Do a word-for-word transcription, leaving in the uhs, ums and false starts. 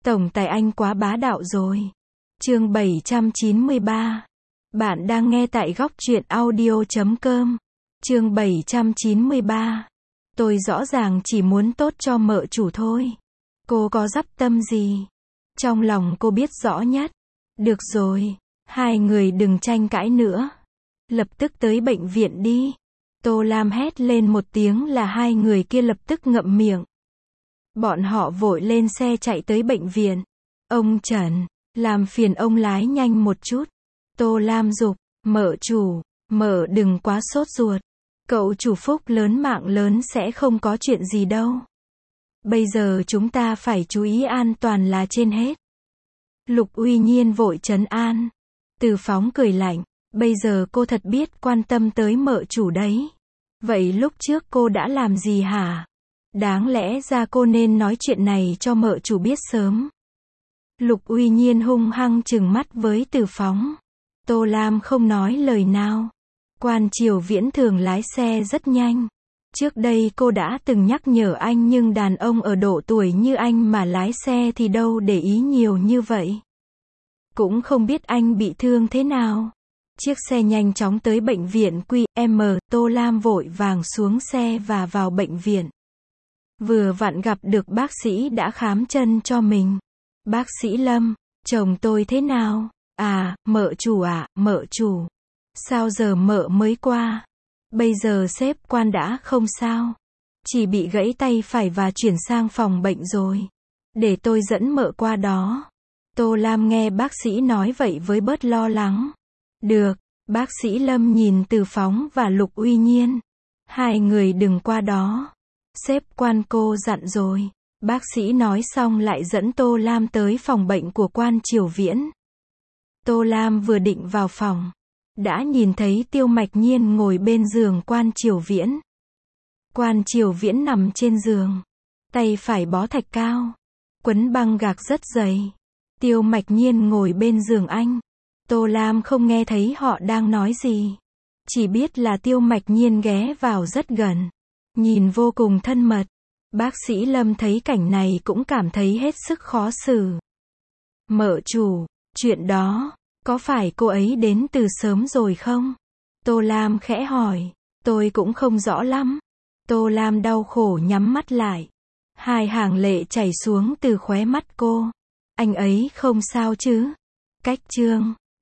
Tổng tài anh quá bá đạo rồi. Chương bảy trăm chín mươi ba. Bạn đang nghe tại góc truyện audio chấm com. Chương bảy trăm chín mươi ba. Tôi rõ ràng chỉ muốn tốt cho mợ chủ thôi. Cô có dắp tâm gì? Trong lòng cô biết rõ nhất. Được rồi, hai người đừng tranh cãi nữa. Lập tức tới bệnh viện đi. Tô Lam hét lên một tiếng là hai người kia lập tức ngậm miệng. Bọn họ vội lên xe chạy tới bệnh viện. Ông Trần, làm phiền ông lái nhanh một chút. Tô Lam giục, mợ chủ, mợ đừng quá sốt ruột. Cậu chủ phúc lớn mạng lớn sẽ không có chuyện gì đâu. Bây giờ chúng ta phải chú ý an toàn là trên hết. Lục Uy Nhiên vội trấn an. Từ Phóng cười lạnh, bây giờ cô thật biết quan tâm tới mợ chủ đấy. Vậy lúc trước cô đã làm gì hả? Đáng lẽ ra cô nên nói chuyện này cho mợ chủ biết sớm. Lục Uy Nhiên hung hăng trừng mắt với Từ Phóng. Tô Lam không nói lời nào. Quan Triều Viễn thường lái xe rất nhanh. Trước đây cô đã từng nhắc nhở anh nhưng đàn ông ở độ tuổi như anh mà lái xe thì đâu để ý nhiều như vậy. Cũng không biết anh bị thương thế nào. Chiếc xe nhanh chóng tới bệnh viện quy em, Tô Lam vội vàng xuống xe và vào bệnh viện. Vừa vặn gặp được bác sĩ đã khám chân cho mình. Bác sĩ Lâm, chồng tôi thế nào? À, mợ chủ ạ, à, mợ chủ. Sao giờ mợ mới qua? Bây giờ sếp Quan đã không sao. Chỉ bị gãy tay phải và chuyển sang phòng bệnh rồi. Để tôi dẫn mợ qua đó. Tô Lam nghe bác sĩ nói vậy với bớt lo lắng. Được, bác sĩ Lâm nhìn Từ Phóng và Lục Uy Nhiên. Hai người đừng qua đó. Sếp Quan cô dặn rồi. Bác sĩ nói xong lại dẫn Tô Lam tới phòng bệnh của Quan Triều Viễn. Tô Lam vừa định vào phòng, đã nhìn thấy Tiêu Mạch Nhiên ngồi bên giường Quan Triều Viễn. Quan Triều Viễn nằm trên giường, tay phải bó thạch cao, quấn băng gạc rất dày. Tiêu Mạch Nhiên ngồi bên giường anh. Tô Lam không nghe thấy họ đang nói gì, chỉ biết là Tiêu Mạch Nhiên ghé vào rất gần, nhìn vô cùng thân mật. Bác sĩ Lâm thấy cảnh này cũng cảm thấy hết sức khó xử. Mợ chủ, chuyện đó, có phải cô ấy đến từ sớm rồi không? Tô Lam khẽ hỏi. Tôi cũng không rõ lắm. Tô Lam đau khổ nhắm mắt lại. Hai hàng lệ chảy xuống từ khóe mắt cô. Anh ấy không sao chứ? Cách chương